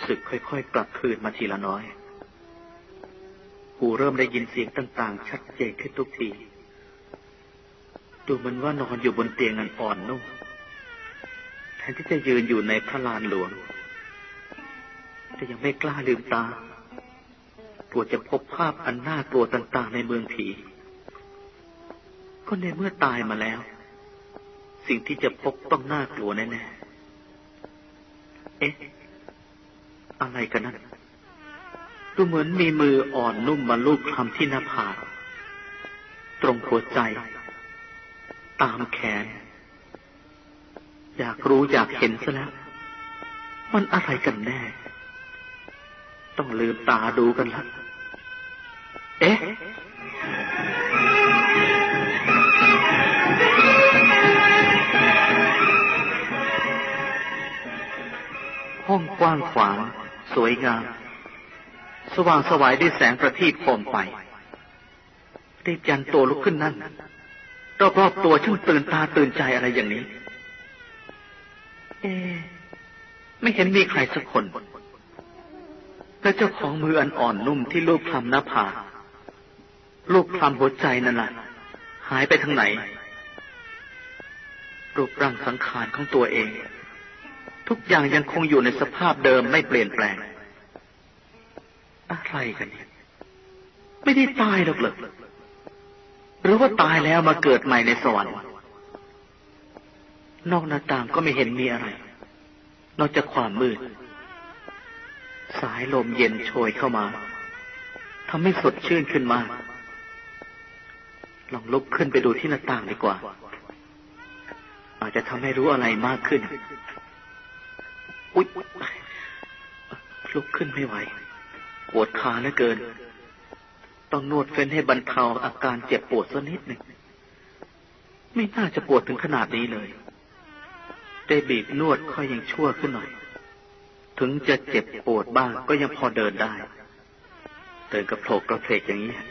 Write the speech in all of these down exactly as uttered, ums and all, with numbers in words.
สึกค่อยๆกลับคืนมาทีละน้อยหูเริ่มได้ยินเสียงต่างๆชัดเจนขึ้นทุกทีดูเหมือนว่านอนอยู่บนเตียงอันอ่อนนุ่มแทนที่จะยืนอยู่ในพระลานหลวงแต่ยังไม่กล้าลืมตากลัวจะพบภาพอันน่ากลัวต่างๆในเมืองผีก็ในเมื่อตายมาแล้วสิ่งที่จะพบต้องน่ากลัวแน่ๆเอ๊ะอะไรกันนั่นดูเหมือนมีมืออ่อนนุ่มมาลูบคลำที่หน้าผากตรงหัวใจตามแขนอยากรู้อยากเห็นซะแล้วมันอะไรกันแน่ต้องลืมตาดูกันละเอ๊ะห้องกว้างขวางสวยงามสว่างสวายด้วยแสงประทีปโคมไฟได้ยันตัวลุกขึ้นนั่นรอบๆตัวช่างตื่นตาตื่นใจอะไรอย่างนี้เอ๊ะไม่เห็นมีใครสักคนแล้วเจ้าของมืออันอ่อนนุ่มที่ลูบคลำหน้าผากลูบคลำหัวใจนั่นล่ะหายไปทางไหนรูปร่างสังขารของตัวเองทุกอย่างยังคงอยู่ในสภาพเดิมไม่เปลี่ยนแปลงอะไรกันเนี่ยไม่ได้ตายหรอกเหรอหรือว่าตายแล้วมาเกิดใหม่ในสวรรค์นอกหน้าต่างก็ไม่เห็นมีอะไรนอกจากความมืดสายลมเย็นโชยเข้ามาทำให้สดชื่นขึ้นมาลองลุกขึ้นไปดูที่หน้าต่างดีกว่าอาจจะทำให้รู้อะไรมากขึ้นอุ๊ยลุกขึ้นไม่ไหวปวดขาเหลือเกินต้องนวดเฟ้นให้บรรเทาอาการเจ็บปวดสักนิดหนึ่งไม่น่าจะปวดถึงขนาดนี้เลยได้บีบนวดค่อยยังชั่วขึ้นหน่อยถึงจะเจ็บปวดบ้างก็ยังพอเดินได้เดินกระโผลกกระเพลกอย่างนี้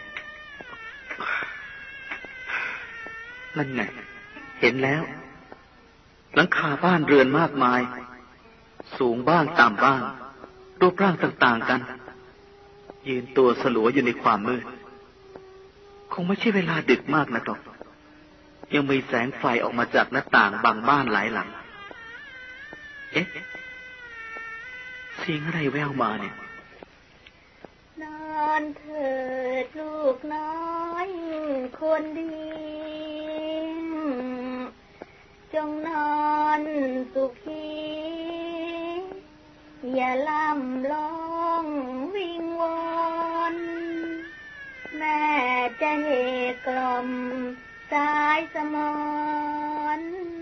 นั่นไงเห็นแล้วหลังคาบ้านเรือนมากมายสูงบ้างต่ำบ้างรูปร่างต่างๆกันยืนตัวสลัวอยู่ในความมืดคงไม่ใช่เวลาดึกมากนะตอกยังมีแสงไฟออกมาจากหน้าต่างบางบ้านหลายหลังเอ๊ะเสียงอะไรแว่วมาเนี่ยนอนเถิดลูกน้อยคนดีจงนอนสุขีอย่าล่ำร้องวิงวอนแม่จะเหกล่อมสายสมอน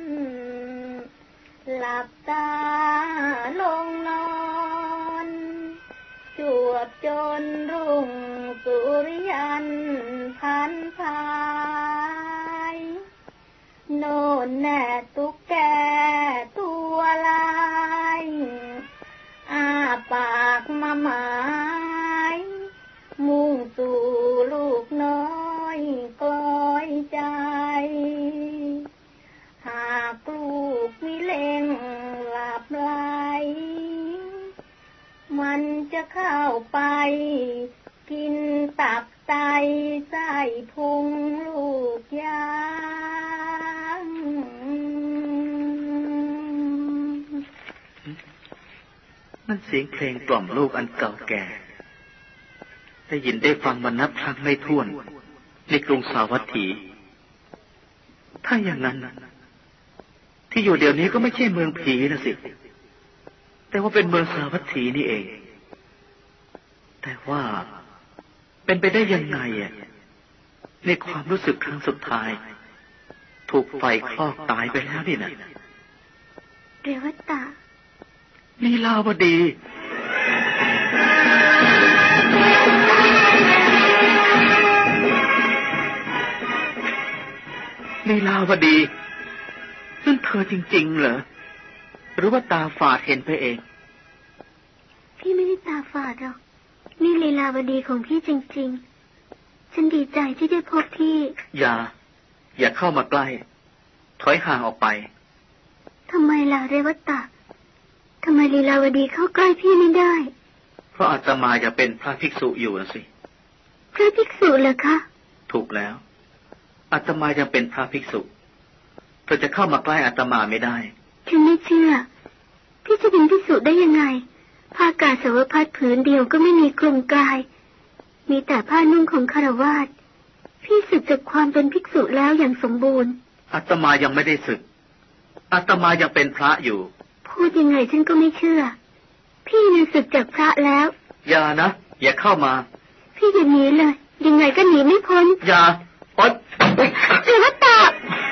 หลับตาลงนอนจวบจนรุ่งสุริยันพันพายโน่นแน่ตุ๊กแกตัวลายอ้าปากมาหมายมุ่งสู่ลูกน้อยกลอยใจหากลูกมิเล็งหลับไหลมันจะเข้าไปกินตับไตไส้พุงลูกยางนั่นเสียงเพลงกล่อมลูกอันเก่าแก่ได้ยินได้ฟังมานับครั้งไม่ถ้วนในกรุงสาวัตถีถ้าอย่างนั้นที่อยู่เดี๋ยวนี้ก็ไม่ใช่เมืองผีนะสิแต่ว่าเป็นเมืองสาวัตถีนี่เองแต่ว่าเป็นไปได้ยังไงอ่ะในความรู้สึกครั้งสุดท้ายถูกไฟคลอกตายไปแล้วนี่นะเรวตะลีลาวดีลีลาวดีนั่นเธอจริงๆเหรอหรือว่าตาฝาดเห็นไปเองพี่ไม่ได้ตาฝาดหรอกนี่ลีลาวดีของพี่จริงๆฉันดีใจที่ได้พบพี่อย่าอย่าเข้ามาใกล้ถอยห่างออกไปทำไมล่ะเรวตะทำไมลีลาวดีเข้าใกล้พี่ไม่ได้เพราะอาตมาจะเป็นพระภิกษุอยู่นะสิพระภิกษุเหรอคะถูกแล้วอาตมายังเป็นพระภิกษุเธอจะเข้ามาใกล้อาตมาไม่ได้ฉันไม่เชื่อพี่จะเป็นภิกษุได้ยังไงผ้ากาสาวพัดผืนเดียวก็ไม่มีคลุมกายมีแต่ผ้านุ่งของคฤหัสถ์พี่สึกจากความเป็นภิกษุแล้วอย่างสมบูรณ์อาตมายังไม่ได้สึกอาตมายังเป็นพระอยู่พูดยังไงฉันก็ไม่เชื่อพี่น่ะสึกจากพระแล้วอย่านะอย่าเข้ามาพี่อย่าหนีเลยยังไงก็หนีไม่พ้นอย่าอ๊ดเสือตา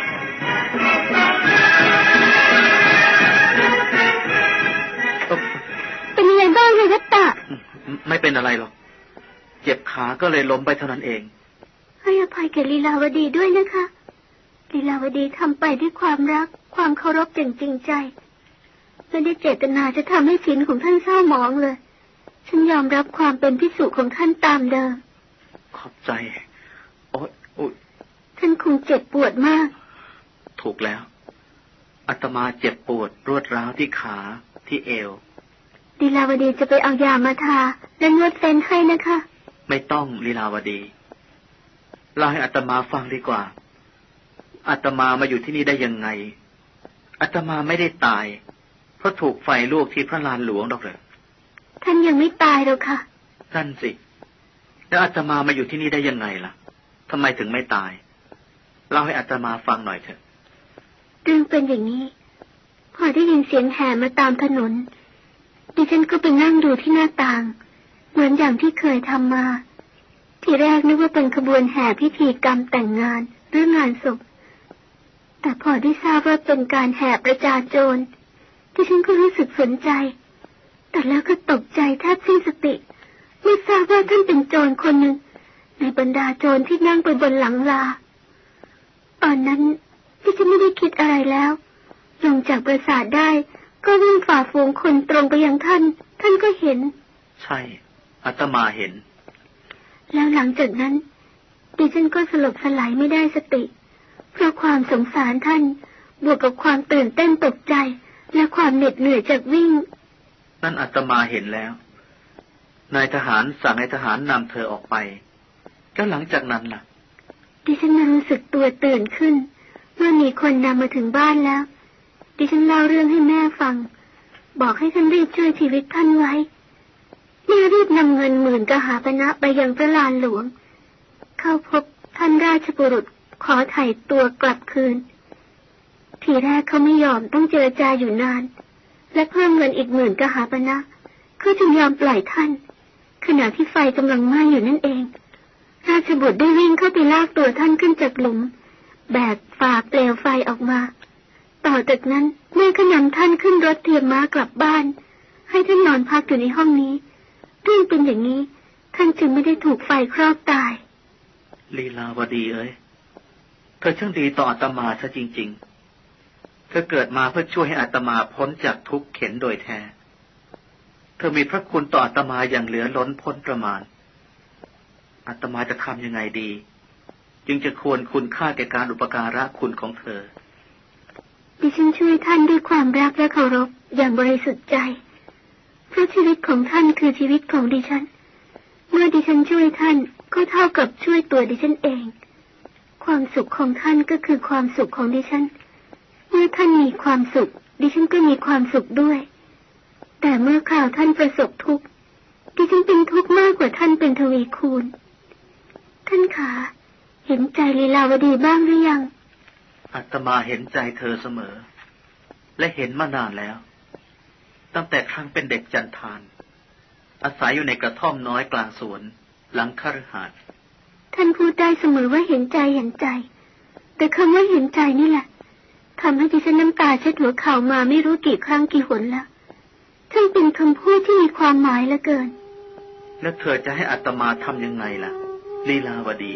เป็นยังไงบ้างเลยวัตตะไม่เป็นอะไรหรอกเจ็บขาก็เลยล้มไปเท่านั้นเองให้อภัยแก่ลีลาวดีด้วยนะคะลีลาวดีทำไปด้วยความรักความเคารพอย่างจริงใจไม่ได้เจตนาจะทำให้ศีลของท่านเศร้าหมองเลยฉันยอมรับความเป็นภิกษุของท่านตามเดิมขอบใจโอ๊ยโอ๊ยท่านคงเจ็บปวดมากถูกแล้วอาตมาเจ็บปวดรวดร้าวที่ขาที่เอวลีลาวดีจะไปเอายามาทาและนวดเส้นให้นะคะไม่ต้องลีลาวดีเล่าให้อาตมาฟังดีกว่าอาตมามาอยู่ที่นี่ได้ยังไงอาตมาไม่ได้ตายเพราะถูกไฟลวกที่พระลานหลวงดอกเลยท่านยังไม่ตายหรอกค่ะนั่นสิแล้วอาตมามาอยู่ที่นี่ได้ยังไงล่ะทำไมถึงไม่ตายเล่าให้อาตมาฟังหน่อยเถอะเรื่องเป็นอย่างนี้พอได้ยินเสียงแห่มาตามถนนดิฉันก็ไปนั่งดูที่หน้าต่างเหมือนอย่างที่เคยทำมาทีแรกนึกว่าเป็นขบวนแห่พิธีกรรมแต่งงานหรืองานศพแต่พอได้ทราบว่าเป็นการแห่ประจานโจรดิฉันก็รู้สึกสนใจแต่แล้วก็ตกใจแทบสิ้นสติเมื่อทราบว่าท่านเป็นโจรคนหนึ่งในบรรดาโจรที่นั่งไปบนหลังลาตอนนั้นดิฉันไม่ได้คิดอะไรแล้วลงจากปราสาทได้ก็วิ่งฝ่าฝูงคนตรงไปยังท่านท่านก็เห็นใช่อาตมาเห็นแล้วหลังจากนั้นดิฉันก็สลบสลายไม่ได้สติเพราะความสงสารท่านบวกกับความตื่นเต้นตกใจและความเหน็ดเหนื่อยจากวิ่งนั่นอาตมาเห็นแล้วนายทหารสั่งให้ทหารนำเธอออกไปก็หลังจากนั้นล่ะดิฉันรู้สึกตัวตื่นขึ้นเมื่อมีคนนำมาถึงบ้านแล้วดิฉันเล่าเรื่องให้แม่ฟังบอกให้ท่านรีบช่วยชีวิตท่านไว้แม่รีบนำเงินหมื่นกหาปณะไปยังพระลานหลวงเข้าพบท่านราชบุรุษขอไถ่ตัวกลับคืนทีแรกเขาไม่ยอมต้องเจรจาอยู่นานและเพิ่มเงินอีกหมื่นกหาปณะเขาจึงยอมปล่อยท่านขณะที่ไฟกำลังไหม้อยู่นั่นเองราชบุตรได้วิ่งเข้าไปลากตัวท่านขึ้นจากหลุมแบกฝ่าเปลวไฟออกมาต่อจากนั้นแม่ก็นำท่านขึ้นรถเทียมม้ากลับบ้านให้ท่านนอนพักอยู่ในห้องนี้เรื่องเป็นอย่างนี้ท่านจึงไม่ได้ถูกไฟครอกตายลีลาวดีเอ้ยเธอช่างดีต่ออาตมาซะจริงๆเธอเกิดมาเพื่อช่วยให้อาตมาพ้นจากทุกข์เข็ญโดยแท้เธอมีพระคุณต่ออาตมาอย่างเหลือล้นพ้นประมาณอาตมาจะทำยังไงดีจึงจะควรคุณค่าแก่การอุปการะคุณของเธอดิฉันช่วยท่านด้วยความรักและเคารพอย่างบริสุทธิ์ใจเพราะชีวิตของท่านคือชีวิตของดิฉันเมื่อดิฉันช่วยท่านก็เท่ากับช่วยตัวดิฉันเองความสุขของท่านก็คือความสุขของดิฉันเมื่อท่านมีความสุขดิฉันก็มีความสุขด้วยแต่เมื่อข่าวท่านประสบทุกข์ดิฉันเป็นทุกข์มากกว่าท่านเป็นทวีคูณท่านขาเห็นใจลีลาวดีบ้างหรือยังอาตมาเห็นใจเธอเสมอและเห็นมานานแล้วตั้งแต่ครั้งเป็นเด็กจันทานอาศัยอยู่ในกระท่อมน้อยกลางสวนหลังคฤหาสน์ท่านพูดได้เสมอว่าเห็นใจเห็นใจแต่คำว่าเห็นใจนี่แหละทำให้ดิฉันน้ำตาเช็ดหัวเข่ามาไม่รู้กี่ครั้งกี่หนแล้วท่านเป็นคำพูดที่มีความหมายเหลือเกินแล้วเธอจะให้อาตมาทำยังไงล่ะลีลาวดี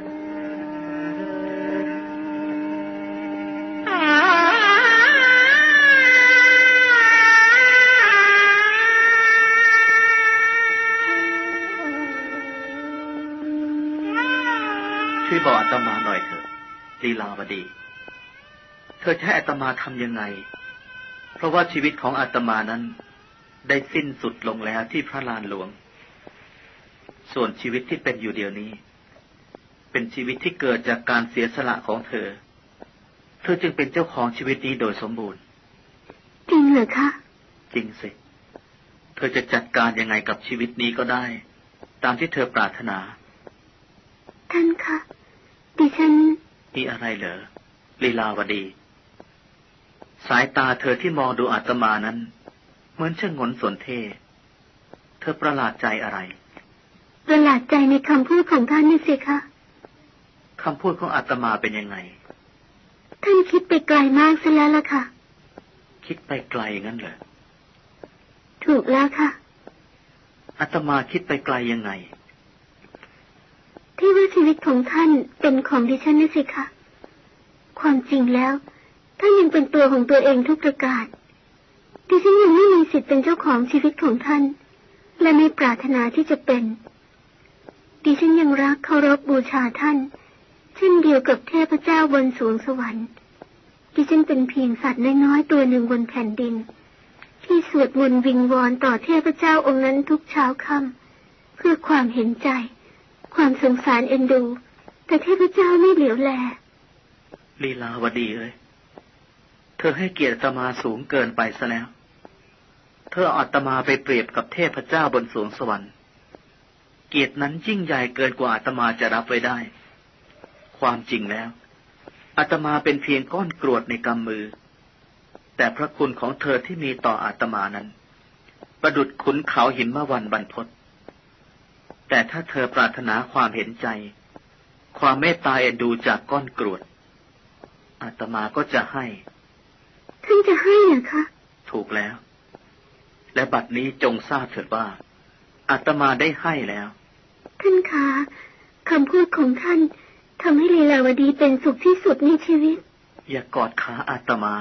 ช่วยบอกอาตมาหน่อยเถอะลีลาวดีเธอจะให้อาตมาทำยังไงเพราะว่าชีวิตของอาตมานั้นได้สิ้นสุดลงแล้วที่พระลานหลวงส่วนชีวิตที่เป็นอยู่เดี๋ยวนี้เป็นชีวิตที่เกิดจากการเสียสละของเธอเธอจึงเป็นเจ้าของชีวิตนี้โดยสมบูรณ์จริงเหรอคะจริงสิเธอจะจัดการยังไงกับชีวิตนี้ก็ได้ตามที่เธอปรารถนาท่านคะดิฉันมีอะไรเหรอลีลาวดีสายตาเธอที่มองดูอาตมานั้นเหมือนชงนสนเท่เธอประหลาดใจอะไรประหลาดใจในคำพูดของท่านนี่สิคะคำพูดของอาตมาเป็นยังไงท่านคิดไปไกลมากซะแล้วล่ะค่ะคิดไปไกลงั้นเหรอถูกแล้วค่ะอาตมาคิดไปไกลยังไงที่ว่าชีวิตของท่านเป็นของดิฉันนี่สิคะความจริงแล้วท่านยังเป็นตัวของตัวเองทุกประการดิฉันยังไม่มีสิทธิ์เป็นเจ้าของชีวิตของท่านและไม่ปรารถนาที่จะเป็นดิฉันยังรักเคารพบูชาท่านเช่นเดียวกับเทพเจ้าบนสวงสวรรค์ดิฉันเป็นเพียงสัตว์น้อยๆตัวหนึ่งบนแผ่นดินที่สวดมนต์วิงวอนต่อเทพเจ้าองค์นั้นทุกเช้าค่ำเพื่อความเห็นใจความสงสารเอ็นดูแต่เทพเจ้าไม่เหลียวแลลีลาวดีเอ้ยเธอให้เกียรติอาตมาสูงเกินไปซะแล้วเธอเอาอาตมาไปเปรียบกับเทพเจ้าบนสวงสวรรค์เกียรตินั้นยิ่งใหญ่เกินกว่าอาตมาจะรับไว้ได้ความจริงแล้วอาตมาเป็นเพียงก้อนกรวดในกำมือแต่พระคุณของเธอที่มีต่ออาตมานั้นประดุจขุนเขาหิมวันบรรพตแต่ถ้าเธอปรารถนาความเห็นใจความเมตตาเอ็นดูจากก้อนกรวดอาตมาก็จะให้ท่านจะให้เหรอคะถูกแล้วและบัดนี้จงทราบเถิดว่าอาตมาได้ให้แล้วท่านคะคำพูดของท่านทำให้ลีลาวดีเป็นสุขที่สุดในชีวิตอย่ากอดขาอาตมา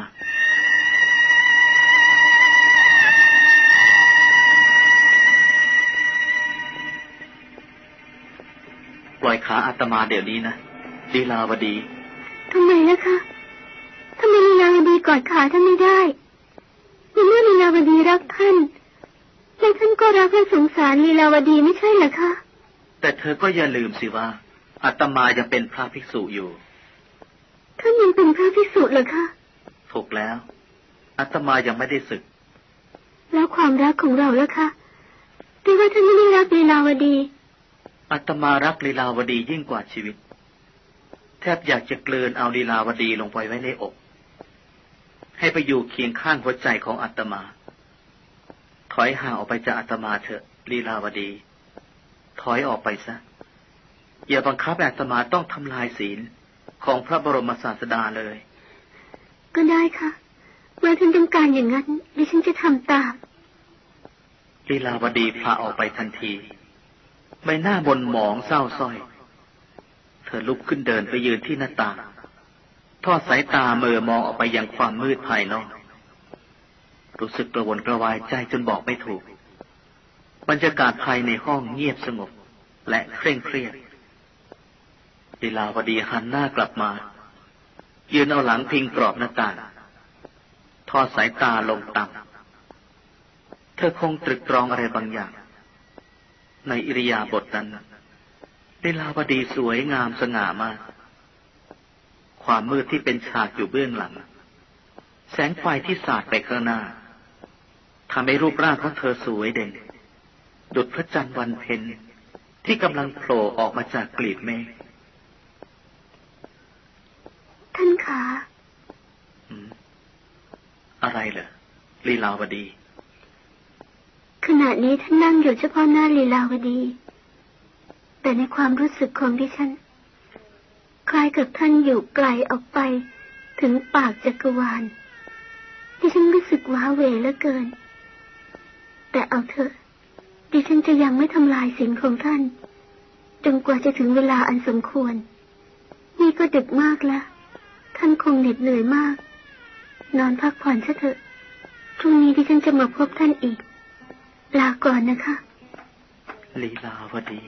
ปล่อยขาอาตมาเดี๋ยวนี้นะลีลาวดีทำไมล่ะคะทำไมลีลาวดีกอดขาท่านไม่ได้ในเมื่อลีลาวดีรักท่านแล้วท่านก็รักและสงสารลีลาวดีไม่ใช่เหรอคะแต่เธอก็อย่าลืมสิว่าอาตมายังเป็นพระภิกษุอยู่ท่านยังเป็นพระภิกษุเหรอคะถูกแล้วอาตมายังไม่ได้สึกแล้วความรักของเราล่ะคะที่ว่าท่านไม่ได้รักลีลาวดีอาตมารักลีลาวดียิ่งกว่าชีวิตแทบอยากจะเกลือนเอาลีลาวดีลงไปไว้ในอกให้ไปอยู่เคียงข้างหัวใจของอาตมาถอยห่างออกไปจากอาตมาเถอะลีลาวดีถอยออกไปซะอย่าบังคับอาตมาต้องทำลายศีลของพระบรมศาสดาเลยก็ได้ค่ะเมื่อท่านต้องการอย่างนั้นดิฉันจะทำตามลีลาวดีพาออกไปทันทีใบหน้าบนหมองเศร้าส้อยเธอลุกขึ้นเดินไปยืนที่หน้าต่างทอดสายตาเมื่อมองออกไปยังความมืดภายนอกรู้สึกกระวนกระวายใจจนบอกไม่ถูกบรรยากาศภายในห้องเงียบสงบและเคร่งเครียดลีลาวดีหันหน้ากลับมายืนเอาหลังพิงกรอบหน้าต่างทอดสายตาลงต่ำเธอคงตรึกตรองอะไรบางอย่างในอิริยาบถนั้นลีลาวดีสวยงามสง่ามากความมืดที่เป็นฉากอยู่เบื้องหลังแสงไฟที่สาดไปข้างหน้าทำให้รูปร่างของเธอสวยเด่นดุจพระจันทร์วันเพ็ญที่กำลังโผล่ออกมาจากกลีบเมฆท่านคะอะไรเหรอลีลาวดีขณะนี้ท่านนั่งอยู่เฉพาะหน้าลีลาวดีแต่ในความรู้สึกของดิฉันคล้ายกับท่านอยู่ไกลออกไปถึงปากจักรวาลดิฉันรู้สึกว้าเหวเหลือเกินแต่เอาเถอะดิฉันจะยังไม่ทำลายศีลของท่านจนกว่าจะถึงเวลาอันสมควรนี่ก็ดึกมากแล้วท่านคงเหน็ดเหนื่อยมากนอนพักผ่อนซะเถอะพรุ่งนี้ดิฉันจะมาพบท่านอีกลาก่อนนะคะลีลาวดี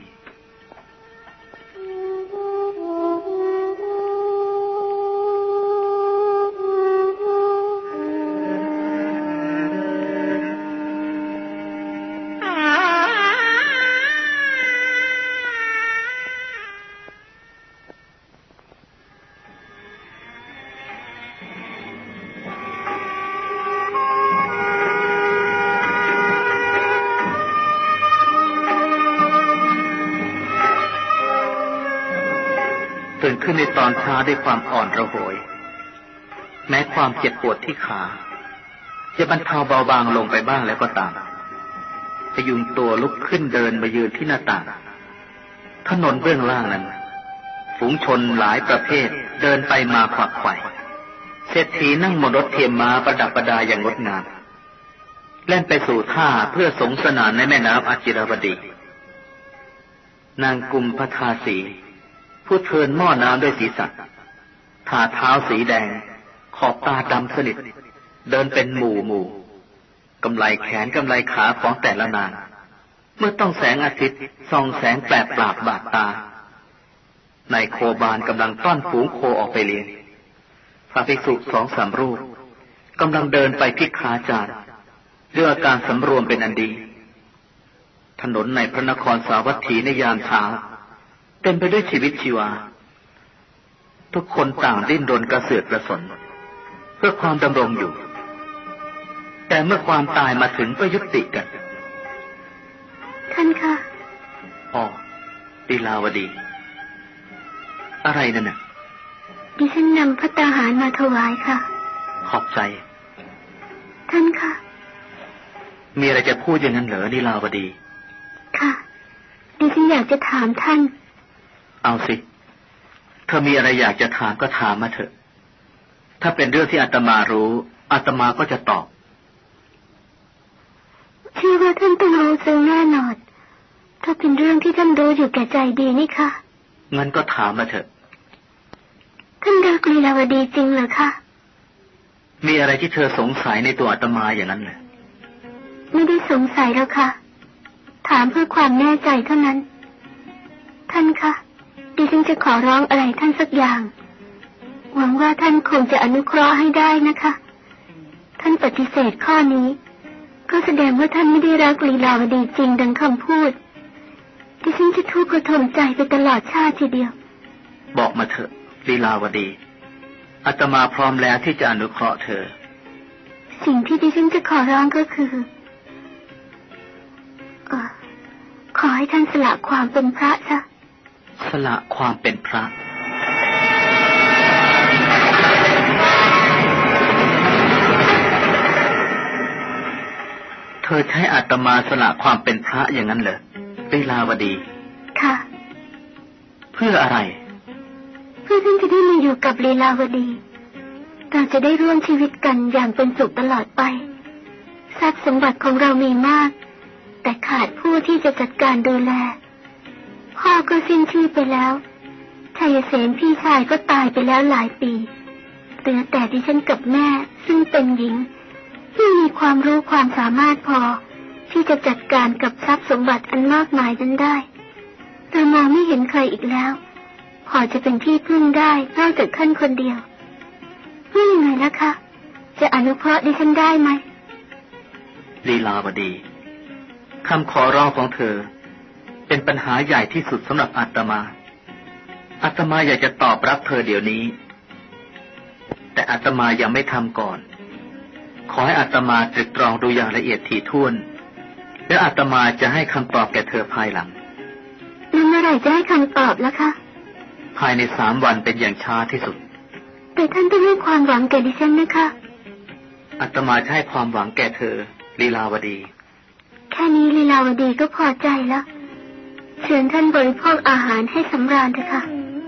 ตื่นขึ้นในตอนเช้าด้วยความอ่อนระหวยแม้ความเจ็บปวดที่ขาจะบรรเทาเบาบางลงไปบ้างแล้วก็ตามพยุงตัวลุกขึ้นเดินมายืนที่หน้าต่างถนนเบื้องล่างนั้นฝูงชนหลายประเภทเดินไปมาขวักไขว่เศรษฐีนั่งบนรถเทียมม้าประดับประดาอย่างงดงามแล่นไปสู่ท่าเพื่อสงสนานในแม่น้ำอจิรวดีนางกุมภทาสีผู้เทินหม้อน้ำด้วยศีรษะทาเท้าสีแดงขอบตาดำสนิทเดินเป็นหมู่หมู่กำไลแขนกำไลขาของแต่ละนางเมื่อต้องแสงอาทิตย์ส่องแสงแปลกปราบบาดตานายโคบาลกำลังต้อนฝูงโคออกไปเลี้ยงพระภิกษุสองสามรูปกำลังเดินไปภิกขาจารด้วยอาการสำรวมเป็นอันดีถนนในพระนครสาวัตถีในยามเช้าเต็มไปด้วยชีวิตชีวาทุกคนต่างดิ้นรนกระเสือกกระสนเพื่อความดำรงอยู่แต่เมื่อความตายมาถึงก็ยุติกันท่านคะอ๋อลีลาวดีอะไรนั่นน่ะดิฉันนำพระตาหารมาถวายค่ะขอบใจท่านคะมีอะไรจะพูดอย่างนั้นเหรอลีลาวดีค่ะดิฉันอยากจะถามท่านเอาสิเธอมีอะไรอยากจะถามก็ถามมาเถอะถ้าเป็นเรื่องที่อาตมารู้อาตมาก็จะตอบเชื่อว่าท่านต้องรู้ซึ่งแน่นอนถ้าเป็นเรื่องที่ท่านรู้อยู่แก่ใจดีนี่ค่ะงั้นก็ถามมาเถอะท่านรักลีลาวดีจริงเหรอคะมีอะไรที่เธอสงสัยในตัวอาตมาอย่างนั้นเหรอไม่ได้สงสัยแล้วค่ะถามเพื่อความแน่ใจเท่านั้นท่านคะดิฉันจะขอร้องอะไรท่านสักอย่างหวังว่าท่านคงจะอนุเคราะห์ให้ได้นะคะท่านปฏิเสธข้อนี้ก็แสดงว่าท่านไม่ได้รักลีลาวดีจริงดังคำพูดดิฉันจะทุกข์ระทมใจไปตลอดชาติทีเดียวบอกมาเถอะลีลาวดีอาตมาพร้อมแล้วที่จะอนุเคราะห์เธอสิ่งที่ดิฉันจะขอร้องก็คือเอ่อขอให้ท่านสละความเป็นพระซะสละความเป็นพระเธอใช้อาตมาสละความเป็นพระอย่างนั้นเหรอลีลาวดีค่ะเพื่ออะไรเพื่อท่านจะได้มาอยู่กับลีลาวดีเราจะได้ร่วมชีวิตกันอย่างเป็นสุขตลอดไปทรัพย์สมบัติของเรามีมากแต่ขาดผู้ที่จะจัดการดูแลพ่อก็สิ้นชีพไปแล้วชัยเสนพี่ชายก็ตายไปแล้วหลายปีเหลือแต่ดิฉันกับแม่ซึ่งเป็นหญิงที่มีความรู้ความสามารถพอที่จะจัดการกับทรัพย์สมบัติอันมากมายนั้นได้เรามองไม่เห็นใครอีกแล้วพอจะเป็นที่พึ่งได้นอกจากท่านคนเดียวเพื่อยังไงล่ะคะจะอนุเคราะห์ดิฉันได้ไหมลีลาวดีคำขอร้องของเธอเป็นปัญหาใหญ่ที่สุดสำหรับอาตมาอาตมาอยากจะตอบรับเธอเดี๋ยวนี้แต่อาตมายังไม่ทำก่อนขอให้อาตมาตรึกตรองดูอย่างละเอียดถี่ถ้วนแล้วอาตมาจะให้คำตอบแก่เธอภายหลังแล้วเมื่อไหร่จะให้คำตอบล่ะคะภายในสามวันเป็นอย่างช้าที่สุดแต่ท่านต้องให้ความหวังแก่ดิฉันนะคะอาตมาจะให้ความหวังแก่เธอลีลาวดีแค่นี้ลีลาวดีก็พอใจแล้วเชิญท่านบริโภคอาหารให้สำราญเถอะค่ะ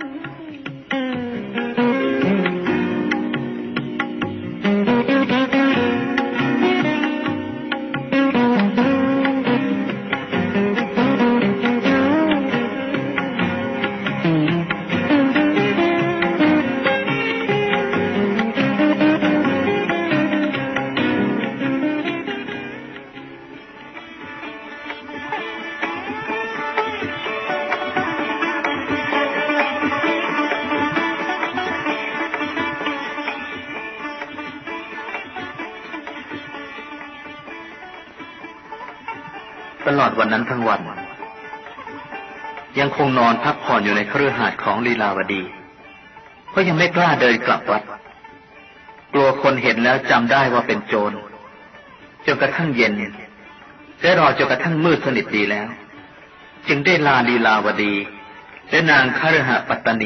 ตลอดวันนั้นทั้งวันยังคงนอนพักผ่อนอยู่ในคฤหาสน์ของลีลาวดีเพราะยังไม่กล้าเดินกลับวัดกลัวคนเห็นแล้วจำได้ว่าเป็นโจรจนกระทั่งเย็นและรอจนกระทั่งมืดสนิทดีแล้วจึงได้ลาลีลาวดีและนางคฤหปัตตนี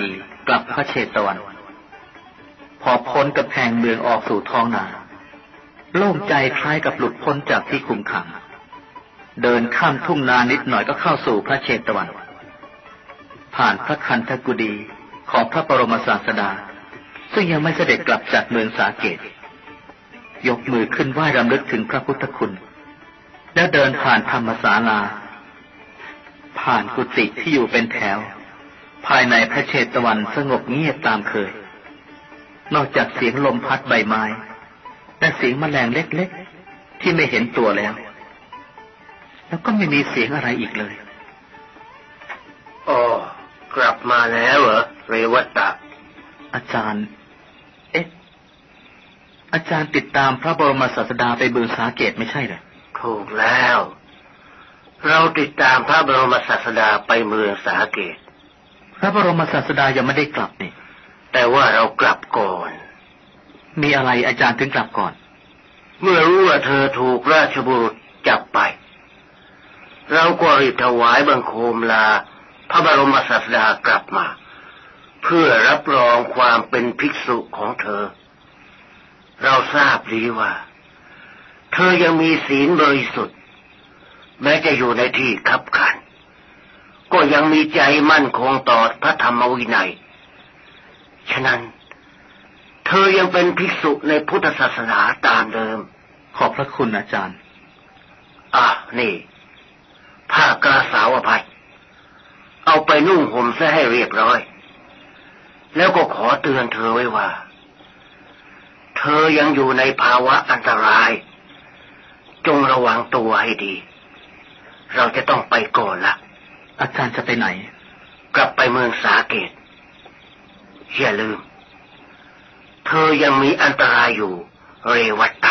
กลับพระเชตวันพอพ้นกำแพงเมืองออกสู่ท้องนาโล่งใจคล้ายกับหลุดพ้นจากที่คุมขังเดินข้ามทุ่งนานิดหน่อยก็เข้าสู่พระเชตวันผ่านพระคันธกุฎีของพระบรมศาสดาซึ่งยังไม่เสด็จกลับจากเมืองสาเกตยกมือขึ้นไหว้รำลึกถึงพระพุทธคุณแล้วเดินผ่านธรรมศาลาผ่านกุฏิที่อยู่เป็นแถวภายในพระเชตวันสงบเงียบตามเคยนอกจากเสียงลมพัดใบไม้และเสียงแมลงเล็กๆที่ไม่เห็นตัวแล้วแล้วก็ไม่มีเสียงอะไรอีกเลยอ๋อกลับมาแล้วเหรอเรวัตตะอาจารย์เอ๊ะอาจารย์ติดตามพระบรมศาสดาไปเมืองสาเกตไม่ใช่เหรอถูกแล้วเราติดตามพระบรมศาสดาไปเมืองสาเกตพระบรมศาสดายังไม่ได้กลับนี่แต่ว่าเรากลับก่อนมีอะไรอาจารย์ถึงกลับก่อนเมื่อรู้ว่าเธอถูกราชบุรุษจับไปเราก็รีบถวายบังคมลาพระบรมศาสดากลับมาเพื่อรับรองความเป็นภิกษุของเธอเราทราบดีว่าเธอยังมีศีลบริสุทธิ์แม้จะอยู่ในที่คับขันก็ยังมีใจมั่นคงต่อพระธรรมวินัยฉะนั้นเธอยังเป็นภิกษุในพุทธศาสนาตามเดิมขอบพระคุณอาจารย์อ่ะนี่ผ้ากาสาวพัดเอาไปนุ่งห่มซะให้เรียบร้อยแล้วก็ขอเตือนเธอไว้ว่าเธอยังอยู่ในภาวะอันตรายจงระวังตัวให้ดีเราจะต้องไปก่อนละอาจารย์จะไปไหนกลับไปเมืองสาเกตอย่าลืมเธอยังมีอันตรายอยู่เรวัตตะ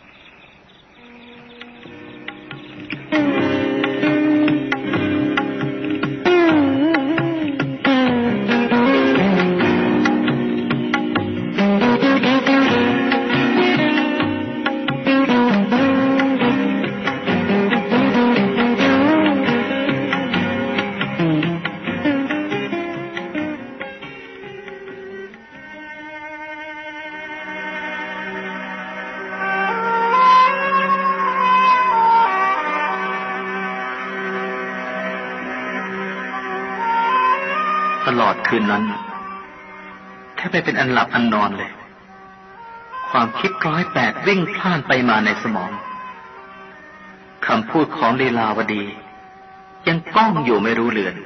ตลอดคืนนั้นแทบไม่เป็นอันหลับอันนอนเลยความคิดร้อยแปดวิ่งพล่านไปมาในสมองคำพูดของลีลาวดียังก้องอยู่ไม่รู้เลือน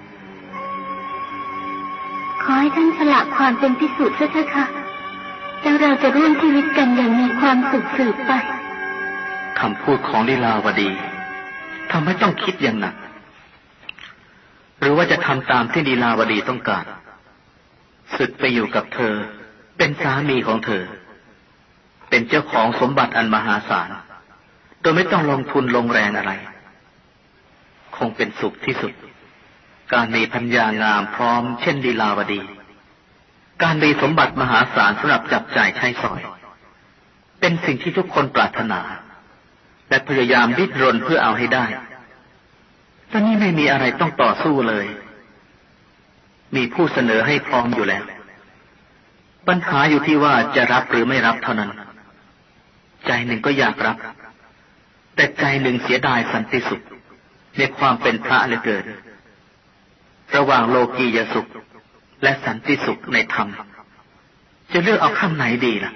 ขอให้ท่านสละความเป็นภิกษุเถิดค่ะแล้วเราจะร่วมชีวิตกันอย่างมีความสุขสืบไปคำพูดของลีลาวดีทำให้ต้องคิดอย่างหนักหรือว่าจะทำตามที่ลีลาวดีต้องการสึกไปอยู่กับเธอเป็นสามีของเธอเป็นเจ้าของสมบัติอันมหาศาลโดยไม่ต้องลงทุนลงแรงอะไรคงเป็นสุขที่สุดการมีภรรยางามพร้อมเช่นลีลาวดีการมีสมบัติมหาศาลสำหรับจับจ่ายใช้สอยเป็นสิ่งที่ทุกคนปรารถนาและพยายามดิ้นรนเพื่อเอาให้ได้ตอนนี้ไม่มีอะไรต้องต่อสู้เลยมีผู้เสนอให้พร้อมอยู่แล้วปัญหาอยู่ที่ว่าจะรับหรือไม่รับเท่านั้นใจหนึ่งก็อยากรับแต่ใจหนึ่งเสียดายสันติสุขในความเป็นพระเหลือเกินระหว่างโลกียสุขและสันติสุขในธรรมจะเลือกเอาข้างไหนดีล่ะ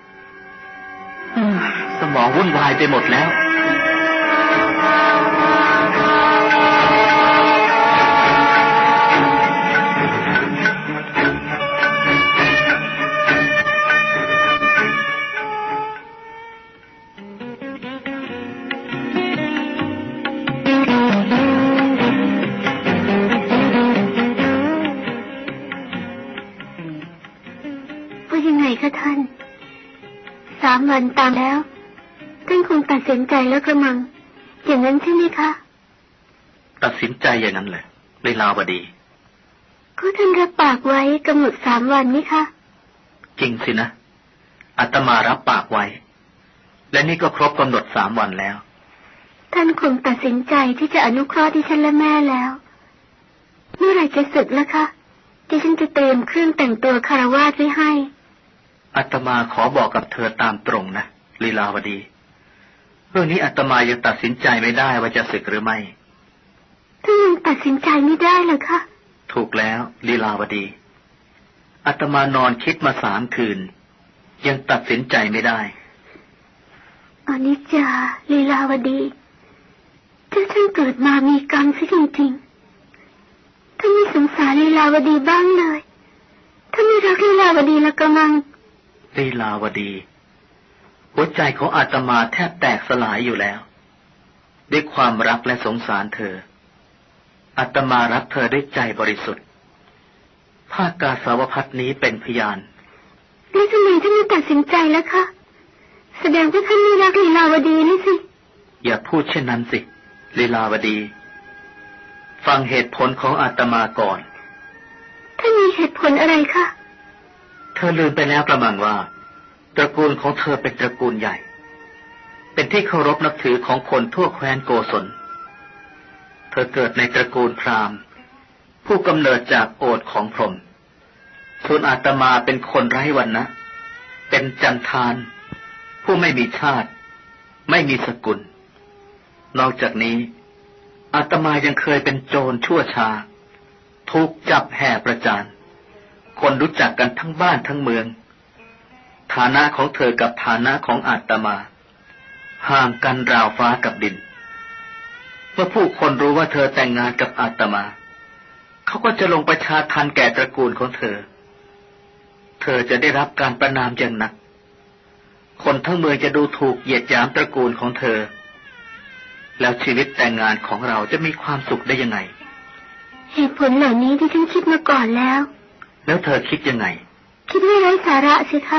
สมองวุ่นวายไปหมดแล้วสามวันตามแล้วท่านคงตัดสินใจแล้วกระมังอย่างนั้นใช่ไหมคะตัดสินใจอย่างนั้นเลยลีลาวดีก็ท่านรับปากไว้กำหนดสามวันนี่คะจริงสินะอาตมารับปากไว้และนี่ก็ครบกำหนดสามวันแล้วท่านคงตัดสินใจที่จะอนุเคราะห์ดิฉันและแม่แล้วเมื่อไหร่จะศึกล่ะคะดิฉันจะเตรียมเครื่องแต่งตัวคารวาสไว้ให้อาตมาขอบอกกับเธอตามตรงนะลีลาวดีเรื่องนี้อาตมายังตัดสินใจไม่ได้ว่าจะสึกหรือไม่ท่านยังตัดสินใจไม่ได้เหรอคะถูกแล้วลีลาวดีอาตมานอนคิดมาสามคืนยังตัดสินใจไม่ได้อนิจจาลีลาวดีถ้าท่านเกิดมามีกรรมซะจริงๆท่านไม่สงสารลีลาวดีบ้างเลยถ้าไม่รักลีลาวดีละกระมังลีลาวดีหัวใจของอาตมาแทบแตกสลายอยู่แล้วด้วยความรักและสงสารเธออาตมารักเธอด้วยใจบริสุทธิ์ภาคกาสาวพัฒนี้เป็นพยานแล้วทำไมท่านไม่ตัดสินใจแล้วคะแสดงว่าท่านไม่รักลีลาวดีนี่สิอย่าพูดเช่นนั้นสิลีลาวดีฟังเหตุผลของอาตมาก่อนท่านมีเหตุผลอะไรคะเธอลืมไปแล้วกระมังว่าตระกูลของเธอเป็นตระกูลใหญ่เป็นที่เคารพนับถือของคนทั่วแคว้นโกศลเธอเกิดในตระกูลพราหมณ์ผู้กำเนิดจากโอษฐ์ของพรหมส่วนอาตมาเป็นคนไร้วรรณะเป็นจันทานผู้ไม่มีชาติไม่มีสกุลนอกจากนี้อาตมายังเคยเป็นโจรชั่วช้าถูกจับแห่ประจานคนรู้จักกันทั้งบ้านทั้งเมืองฐานะของเธอกับฐานะของอาตมาห่างกันราวฟ้ากับดินเมื่อผู้คนรู้ว่าเธอแต่งงานกับอาตมาเขาก็จะลงประชาทัณฑ์แก่ตระกูลของเธอเธอจะได้รับการประณามอย่างหนักคนทั้งเมืองจะดูถูกเหยียดหยามตระกูลของเธอแล้วชีวิตแต่งงานของเราจะมีความสุขได้ยังไงเหตุผลเหล่านี้ที่ฉันคิดมาก่อนแล้วแล้วเธอคิดยังไงคิดว่าไร้สาระสิคะ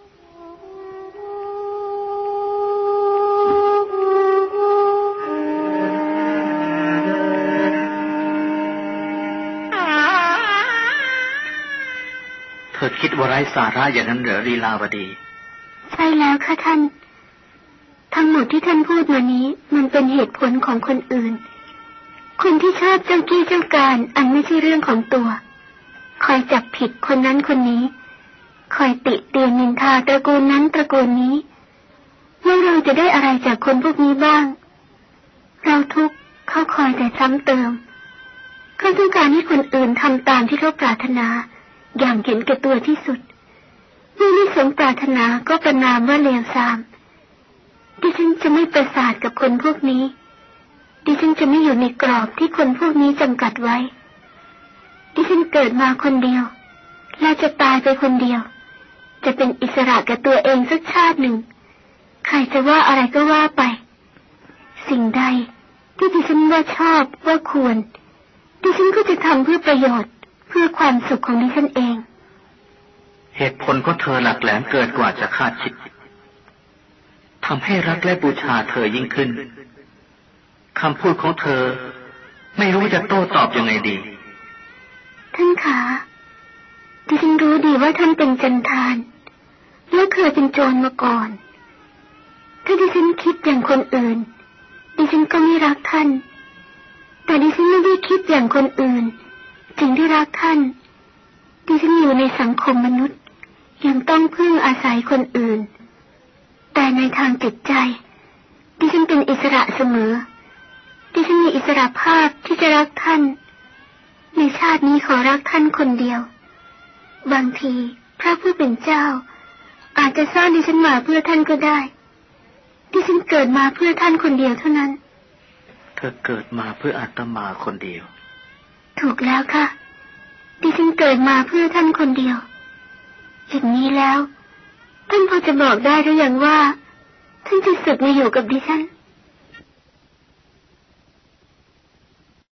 เธอคิดว่าไร้สาระอย่างนั้นเหรอลีลาวดีใช่แล้วค่ะท่านทั้งหมดที่ท่านพูดมานี้มันเป็นเหตุผลของคนอื่นคนที่ชอบเจ้ากี้เจ้าการอันไม่ใช่เรื่องของตัวคอยจับผิดคนนั้นคนนี้คอยติเตียนนินทาตระกูลนั้นตระกูลนี้แล้วเราจะได้อะไรจากคนพวกนี้บ้างเราทุกข์เขาคอยแต่ซ้ำเติมเขาต้องการให้คนอื่นทำตามที่เขาปรารถนาอย่างเห็นแก่ตัวที่สุดเมื่อไม่สมปรารถนาก็ประณามว่าเลวทรามดิฉันจะไม่ประสาทกับคนพวกนี้ดิฉันจะไม่อยู่ในกรอบที่คนพวกนี้จำกัดไว้ดิฉันเกิดมาคนเดียวและจะตายไปคนเดียวจะเป็นอิสระกับตัวเองสักชาติหนึ่งใครจะว่าอะไรก็ว่าไปสิ่งใดที่ดิฉันว่าชอบว่าควรดิฉันก็จะทำเพื่อประโยชน์เพื่อความสุขของดิฉันเองเหตุผลของเธอหลักแหลมเกินกว่าจะคาดคิดทำให้รักและบูชาเธอยิ่งขึ้นคำพูดของเธอไม่รู้จะโต้ตอบยังไงดีท่านขาดิฉันรู้ดีว่าท่านเป็นจันทานและเคยเป็นโจรมาก่อนถ้าดิฉันคิดอย่างคนอื่นดิฉันก็ไม่รักท่านแต่ดิฉันไม่ได้คิดอย่างคนอื่นจึงได้รักท่านดิฉันอยู่ในสังคมมนุษย์ยังต้องพึ่งอาศัยคนอื่นแต่ในทางจิตใจดิฉันเป็นอิสระเสมอดิฉันมีอิสระภาพที่จะรักท่านในชาตินี้ขอรักท่านคนเดียวบางทีพระผู้เป็นเจ้าอาจจะสร้างดิฉันมาเพื่อท่านก็ได้ดิฉันเกิดมาเพื่อท่านคนเดียวเท่านั้นเธอเกิดมาเพื่ออาตมาคนเดียวถูกแล้วค่ะดิฉันเกิดมาเพื่อท่านคนเดียวอย่างนี้แล้วท่านพอจะบอกได้หรือยังว่าท่านจะสึกมาอยู่กับดิฉัน